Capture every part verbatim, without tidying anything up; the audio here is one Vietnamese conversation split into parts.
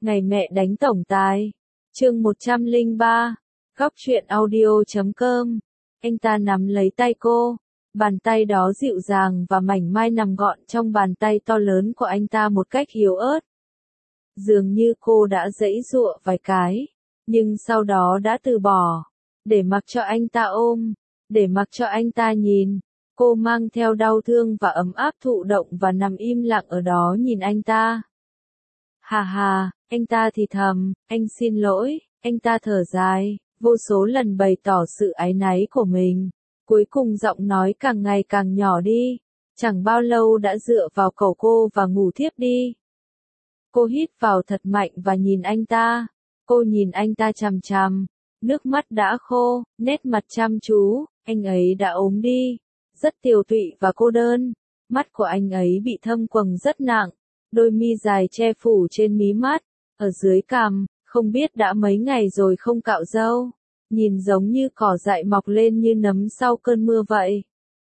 Ngày mẹ đánh tổng tài. Chương một trăm lẻ ba. Góc truyện audio chấm com. Anh ta nắm lấy tay cô. Bàn tay đó dịu dàng và mảnh mai nằm gọn trong bàn tay to lớn của anh ta một cách yếu ớt. Dường như cô đã giãy giụa vài cái, nhưng sau đó đã từ bỏ, để mặc cho anh ta ôm, để mặc cho anh ta nhìn. Cô mang theo đau thương và ấm áp thụ động và nằm im lặng ở đó nhìn anh ta. Hà hà, anh ta thì thầm, anh xin lỗi, anh ta thở dài, vô số lần bày tỏ sự áy náy của mình. Cuối cùng giọng nói càng ngày càng nhỏ đi, chẳng bao lâu đã dựa vào cổ cô và ngủ thiếp đi. Cô hít vào thật mạnh và nhìn anh ta. Cô nhìn anh ta chằm chằm, nước mắt đã khô, nét mặt chăm chú, anh ấy đã ốm đi, rất tiều tụy và cô đơn. Mắt của anh ấy bị thâm quầng rất nặng, đôi mi dài che phủ trên mí mắt, ở dưới cằm, không biết đã mấy ngày rồi không cạo râu, nhìn giống như cỏ dại mọc lên như nấm sau cơn mưa vậy.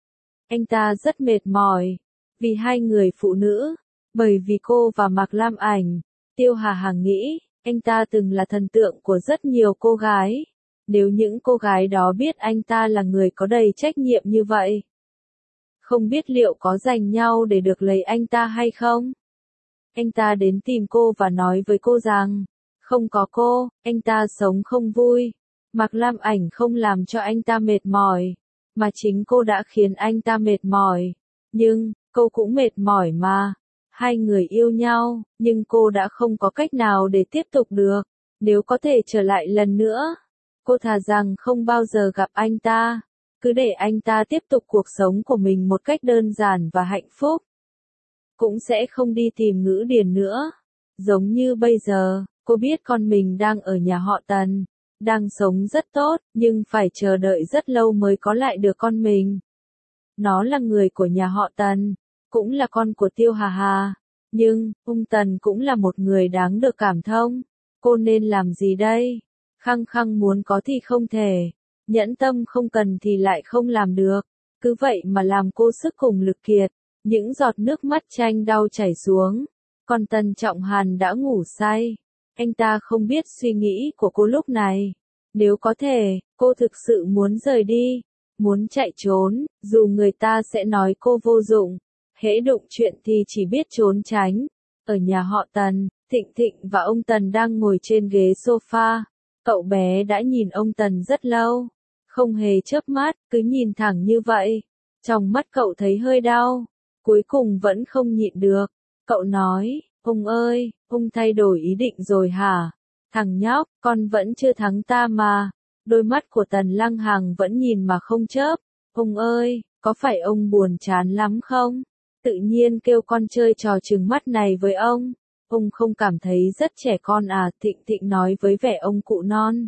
Anh ta rất mệt mỏi, vì hai người phụ nữ, bởi vì cô và Mạc Lam Ảnh. Tiêu Hà Hà nghĩ, anh ta từng là thần tượng của rất nhiều cô gái. Nếu những cô gái đó biết anh ta là người có đầy trách nhiệm như vậy, không biết liệu có giành nhau để được lấy anh ta hay không? Anh ta đến tìm cô và nói với cô rằng, không có cô, anh ta sống không vui. Mạc Lam Ảnh không làm cho anh ta mệt mỏi, mà chính cô đã khiến anh ta mệt mỏi. Nhưng, cô cũng mệt mỏi mà. Hai người yêu nhau, nhưng cô đã không có cách nào để tiếp tục được. Nếu có thể trở lại lần nữa, cô thà rằng không bao giờ gặp anh ta, cứ để anh ta tiếp tục cuộc sống của mình một cách đơn giản và hạnh phúc. Cũng sẽ không đi tìm Ngữ Điền nữa. Giống như bây giờ, cô biết con mình đang ở nhà họ Tần, đang sống rất tốt, nhưng phải chờ đợi rất lâu mới có lại được con mình. Nó là người của nhà họ Tần, cũng là con của Tiêu Hà Hà, nhưng, ông Tần cũng là một người đáng được cảm thông. Cô nên làm gì đây? Khăng khăng muốn có thì không thể, nhẫn tâm không cần thì lại không làm được, cứ vậy mà làm cô sức cùng lực kiệt. Những giọt nước mắt chanh đau chảy xuống, còn Tần Trọng Hàn đã ngủ say. Anh ta không biết suy nghĩ của cô lúc này. Nếu có thể, cô thực sự muốn rời đi, muốn chạy trốn, dù người ta sẽ nói cô vô dụng. Hễ đụng chuyện thì chỉ biết trốn tránh. Ở nhà họ Tần, Thịnh Thịnh và ông Tần đang ngồi trên ghế sofa. Cậu bé đã nhìn ông Tần rất lâu, không hề chớp mắt, cứ nhìn thẳng như vậy. Trong mắt cậu thấy hơi đau, cuối cùng vẫn không nhịn được. Cậu nói, ông ơi, ông thay đổi ý định rồi hả? Thằng nhóc, con vẫn chưa thắng ta mà. Đôi mắt của Tần Lăng Hằng vẫn nhìn mà không chớp. Ông ơi, có phải ông buồn chán lắm không? Tự nhiên kêu con chơi trò trừng mắt này với ông. Ông không cảm thấy rất trẻ con à? Thịnh Thịnh nói với vẻ ông cụ non.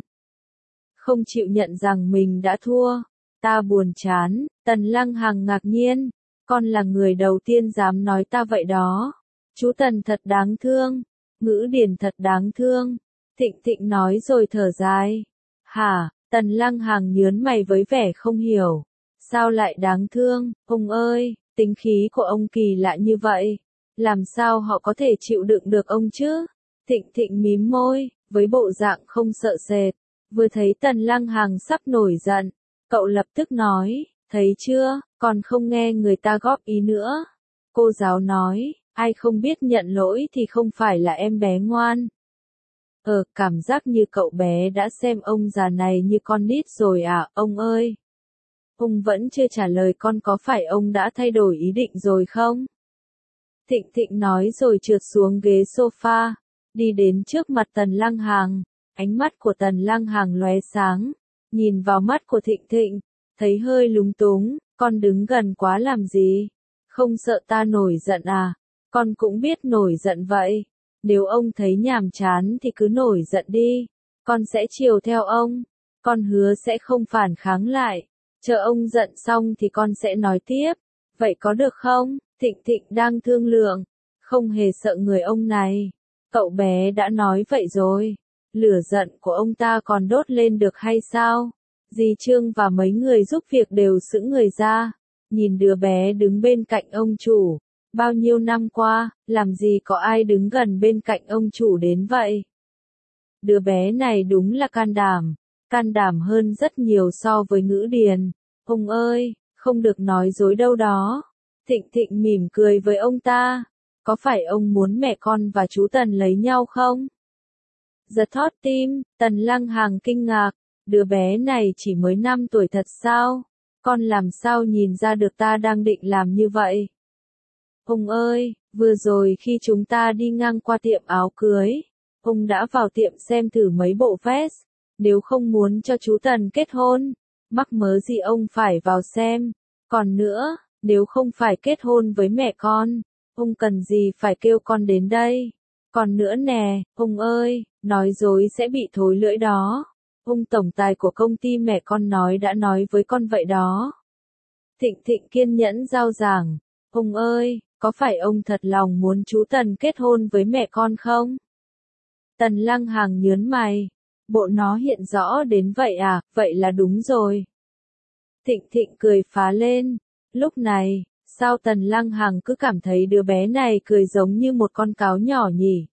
Không chịu nhận rằng mình đã thua. Ta buồn chán. Tần Lăng Hằng ngạc nhiên. Con là người đầu tiên dám nói ta vậy đó. Chú Tần thật đáng thương. Ngữ Điền thật đáng thương. Thịnh Thịnh nói rồi thở dài. Hả? Tần Lăng Hằng nhớn mày với vẻ không hiểu. Sao lại đáng thương? Ông ơi, tính khí của ông kỳ lạ như vậy. Làm sao họ có thể chịu đựng được ông chứ? Thịnh Thịnh mím môi, với bộ dạng không sợ sệt. Vừa thấy Tần Lăng Hằng sắp nổi giận, cậu lập tức nói, thấy chưa, còn không nghe người ta góp ý nữa. Cô giáo nói, ai không biết nhận lỗi thì không phải là em bé ngoan. Ờ, cảm giác như cậu bé đã xem ông già này như con nít rồi à, ông ơi. Ông vẫn chưa trả lời con, có phải ông đã thay đổi ý định rồi không? Thịnh Thịnh nói rồi trượt xuống ghế sofa, đi đến trước mặt Tần Lăng Hằng. Ánh mắt của Tần Lăng Hằng lóe sáng, nhìn vào mắt của Thịnh Thịnh, thấy hơi lúng túng, con đứng gần quá làm gì? Không sợ ta nổi giận à? Con cũng biết nổi giận vậy. Nếu ông thấy nhàm chán thì cứ nổi giận đi, con sẽ chiều theo ông, con hứa sẽ không phản kháng lại. Chờ ông giận xong thì con sẽ nói tiếp, vậy có được không? Thịnh Thịnh đang thương lượng, không hề sợ người ông này. Cậu bé đã nói vậy rồi, lửa giận của ông ta còn đốt lên được hay sao? Dì Trương và mấy người giúp việc đều sững người ra, nhìn đứa bé đứng bên cạnh ông chủ, Bao nhiêu năm qua, làm gì có ai đứng gần bên cạnh ông chủ đến vậy? Đứa bé này đúng là can đảm, can đảm hơn rất nhiều so với Ngữ Điền. Ông ơi, không được nói dối đâu đó. Thịnh Thịnh mỉm cười với ông ta. Có phải ông muốn mẹ con và chú Tần lấy nhau không? Giật thót tim, Tần Lăng Hàng kinh ngạc. Đứa bé này chỉ mới năm tuổi thật sao? Con làm sao nhìn ra được ta đang định làm như vậy? Ông ơi, vừa rồi khi chúng ta đi ngang qua tiệm áo cưới, ông đã vào tiệm xem thử mấy bộ vest. Nếu không muốn cho chú Tần kết hôn, mắc mớ gì ông phải vào xem. Còn nữa, nếu không phải kết hôn với mẹ con, ông cần gì phải kêu con đến đây? Còn nữa nè, ông ơi, nói dối sẽ bị thối lưỡi đó. Ông tổng tài của công ty mẹ con nói đã nói với con vậy đó. Thịnh Thịnh kiên nhẫn giao giảng. Ông ơi, có phải ông thật lòng muốn chú Tần kết hôn với mẹ con không? Tần Lăng Hàng nhớn mày. Bộ nó hiện rõ đến vậy à, vậy là đúng rồi. Thịnh Thịnh cười phá lên. Lúc này, sao Tần Lăng Hàng cứ cảm thấy đứa bé này cười giống như một con cáo nhỏ nhỉ?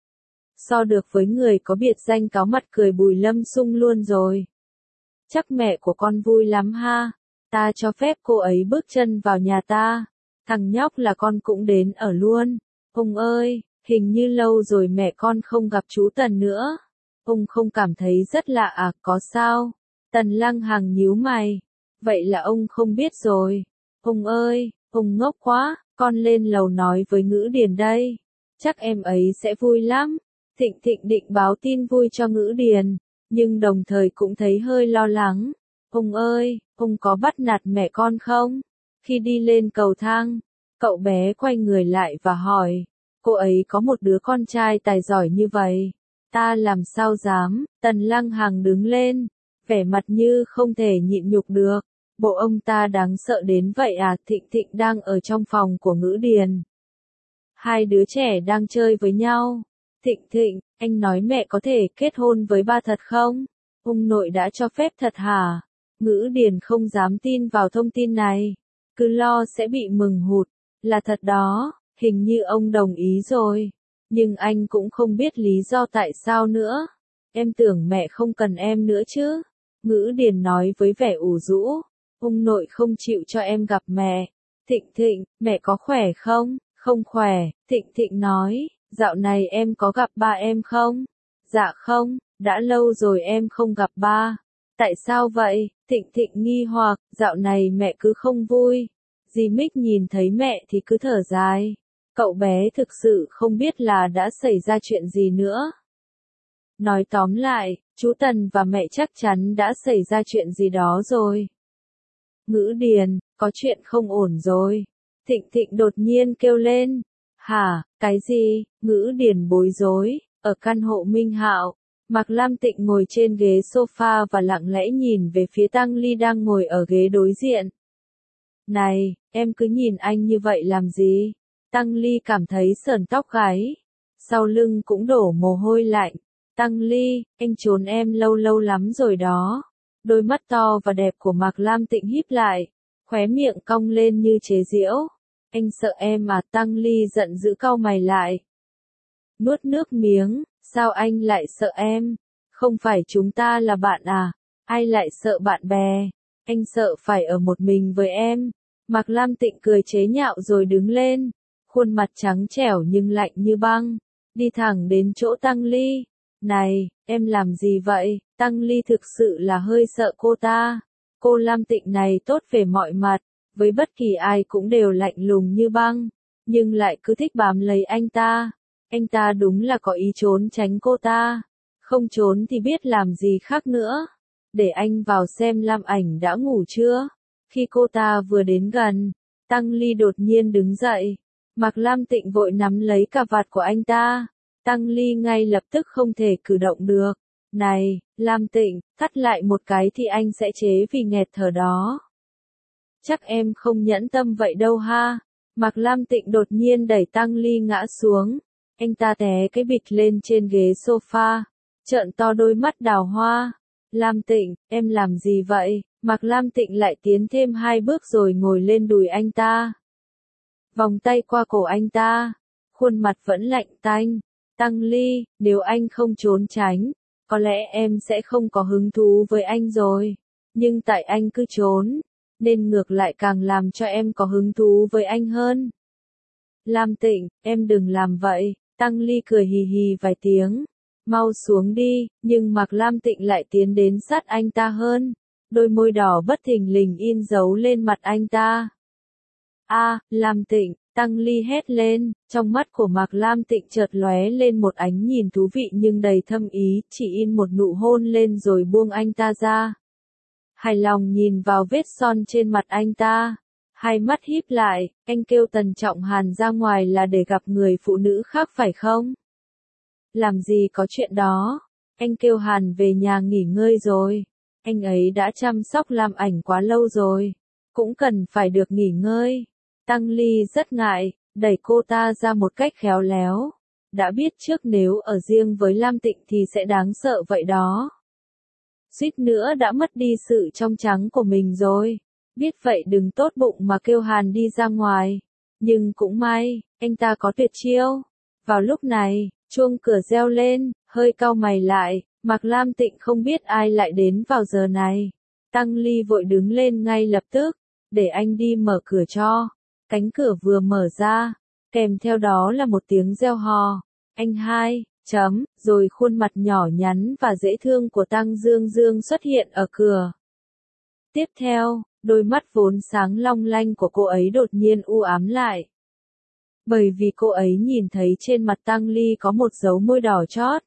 So được với người có biệt danh cáo mặt cười Bùi Lâm Sung luôn rồi. Chắc mẹ của con vui lắm ha. Ta cho phép cô ấy bước chân vào nhà ta. Thằng nhóc là con cũng đến ở luôn. Ông ơi, hình như lâu rồi mẹ con không gặp chú Tần nữa. Ông không cảm thấy rất lạ à, có sao? Tần Lăng Hàng nhíu mày. Vậy là ông không biết rồi. Ông ơi, ông ngốc quá, con lên lầu nói với Ngữ Điền đây. Chắc em ấy sẽ vui lắm. Thịnh Thịnh định báo tin vui cho Ngữ Điền, nhưng đồng thời cũng thấy hơi lo lắng. Ông ơi, ông có bắt nạt mẹ con không? Khi đi lên cầu thang, cậu bé quay người lại và hỏi, cô ấy có một đứa con trai tài giỏi như vậy. Ta làm sao dám? Tần Lăng Hàng đứng lên, vẻ mặt như không thể nhịn nhục được. Bộ ông ta đáng sợ đến vậy à? Thịnh Thịnh đang ở trong phòng của Ngữ Điền. Hai đứa trẻ đang chơi với nhau. Thịnh Thịnh, anh nói mẹ có thể kết hôn với ba thật không? Ông nội đã cho phép thật hả? Ngữ Điền không dám tin vào thông tin này. Cứ lo sẽ bị mừng hụt. Là thật đó, hình như ông đồng ý rồi. Nhưng anh cũng không biết lý do tại sao nữa. Em tưởng mẹ không cần em nữa chứ. Ngữ Điền nói với vẻ ủ rũ. Ông nội không chịu cho em gặp mẹ. Thịnh Thịnh, mẹ có khỏe không? Không khỏe, Thịnh Thịnh nói. Dạo này em có gặp ba em không? Dạ không, đã lâu rồi em không gặp ba. Tại sao vậy? Thịnh Thịnh nghi hoặc, dạo này mẹ cứ không vui. Dì Mích nhìn thấy mẹ thì cứ thở dài. Cậu bé thực sự không biết là đã xảy ra chuyện gì nữa. Nói tóm lại, chú Tần và mẹ chắc chắn đã xảy ra chuyện gì đó rồi. Ngữ Điền, có chuyện không ổn rồi. Thịnh Thịnh đột nhiên kêu lên. Hả, cái gì? Ngữ Điền bối rối. Ở căn hộ Minh Hạo, Mạc Lam Tịnh ngồi trên ghế sofa và lặng lẽ nhìn về phía Tăng Ly đang ngồi ở ghế đối diện. Này, em cứ nhìn anh như vậy làm gì? Tăng Ly cảm thấy sởn tóc gáy. Sau lưng cũng đổ mồ hôi lạnh. Tăng Ly, anh trốn em lâu lâu lắm rồi đó. Đôi mắt to và đẹp của Mạc Lam Tịnh híp lại. Khóe miệng cong lên như chế giễu. Anh sợ em à? Tăng Ly giận dữ cau mày lại. Nuốt nước miếng, sao anh lại sợ em? Không phải chúng ta là bạn à? Ai lại sợ bạn bè? Anh sợ phải ở một mình với em. Mạc Lam Tịnh cười chế nhạo rồi đứng lên. Khuôn mặt trắng trẻo nhưng lạnh như băng. Đi thẳng đến chỗ Tăng Ly. Này, em làm gì vậy? Tăng Ly thực sự là hơi sợ cô ta. Cô Lam Tịnh này tốt về mọi mặt. Với bất kỳ ai cũng đều lạnh lùng như băng. Nhưng lại cứ thích bám lấy anh ta. Anh ta đúng là có ý trốn tránh cô ta. Không trốn thì biết làm gì khác nữa. Để anh vào xem Lam Ảnh đã ngủ chưa. Khi cô ta vừa đến gần, Tăng Ly đột nhiên đứng dậy. Mạc Lam Tịnh vội nắm lấy cà vạt của anh ta. Tăng Ly ngay lập tức không thể cử động được. Này, Lam Tịnh, thắt lại một cái thì anh sẽ chế vì nghẹt thở đó. Chắc em không nhẫn tâm vậy đâu ha. Mạc Lam Tịnh đột nhiên đẩy Tăng Ly ngã xuống. Anh ta té cái bịch lên trên ghế sofa. Trợn to đôi mắt đào hoa. Lam Tịnh, em làm gì vậy? Mạc Lam Tịnh lại tiến thêm hai bước rồi ngồi lên đùi anh ta. vòng tay qua cổ anh ta, khuôn mặt vẫn lạnh tanh. Tăng Ly, nếu anh không trốn tránh, có lẽ em sẽ không có hứng thú với anh rồi. Nhưng tại anh cứ trốn, nên ngược lại càng làm cho em có hứng thú với anh hơn. Lam Tịnh, em đừng làm vậy. Tăng Ly cười hì hì vài tiếng. Mau xuống đi, nhưng Mạc Lam Tịnh lại tiến đến sát anh ta hơn. Đôi môi đỏ bất thình lình in dấu lên mặt anh ta. A, Lam Tịnh, Tăng Ly hét lên, trong mắt của Mạc Lam Tịnh chợt lóe lên một ánh nhìn thú vị nhưng đầy thâm ý, chỉ in một nụ hôn lên rồi buông anh ta ra. Hài lòng nhìn vào vết son trên mặt anh ta, hai mắt híp lại, anh kêu Tần Trọng Hàn ra ngoài là để gặp người phụ nữ khác phải không? Làm gì có chuyện đó, anh kêu Hàn về nhà nghỉ ngơi rồi, anh ấy đã chăm sóc làm ảnh quá lâu rồi, cũng cần phải được nghỉ ngơi. Tăng Ly rất ngại, đẩy cô ta ra một cách khéo léo. Đã biết trước nếu ở riêng với Lam Tịnh thì sẽ đáng sợ vậy đó. Suýt nữa đã mất đi sự trong trắng của mình rồi. Biết vậy đừng tốt bụng mà kêu Hàn đi ra ngoài. Nhưng cũng may, anh ta có tuyệt chiêu. Vào lúc này, chuông cửa reo lên, hơi cau mày lại, Mạc Lam Tịnh không biết ai lại đến vào giờ này. Tăng Ly vội đứng lên ngay lập tức, để anh đi mở cửa cho. Cánh cửa vừa mở ra, kèm theo đó là một tiếng reo hò. Anh hai, chấm, rồi khuôn mặt nhỏ nhắn và dễ thương của Tăng Dương Dương xuất hiện ở cửa. Tiếp theo, đôi mắt vốn sáng long lanh của cô ấy đột nhiên u ám lại. Bởi vì cô ấy nhìn thấy trên mặt Tăng Ly có một dấu môi đỏ chót.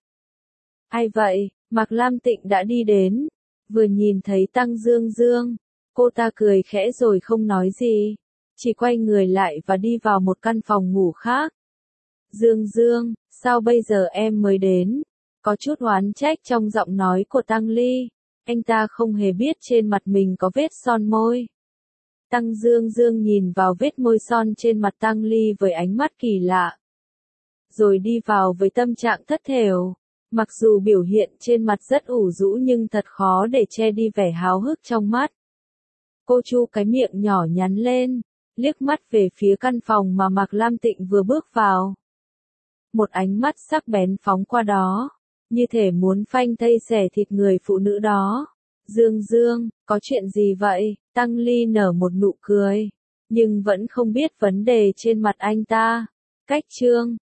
Ai vậy? Mạc Lam Tịnh đã đi đến. Vừa nhìn thấy Tăng Dương Dương, cô ta cười khẽ rồi không nói gì. Chỉ quay người lại và đi vào một căn phòng ngủ khác. Dương Dương, sao bây giờ em mới đến? Có chút oán trách trong giọng nói của Tăng Ly. Anh ta không hề biết trên mặt mình có vết son môi. Tăng Dương Dương nhìn vào vết môi son trên mặt Tăng Ly với ánh mắt kỳ lạ. Rồi đi vào với tâm trạng thất thểu. Mặc dù biểu hiện trên mặt rất ủ rũ nhưng thật khó để che đi vẻ háo hức trong mắt. Cô chu cái miệng nhỏ nhắn lên, liếc mắt về phía căn phòng mà Mạc Lam Tịnh vừa bước vào. Một ánh mắt sắc bén phóng qua đó, như thể muốn phanh thây xẻ thịt người phụ nữ đó. Dương Dương, có chuyện gì vậy? Tăng Ly nở một nụ cười, nhưng vẫn không biết vấn đề trên mặt anh ta. Cách chương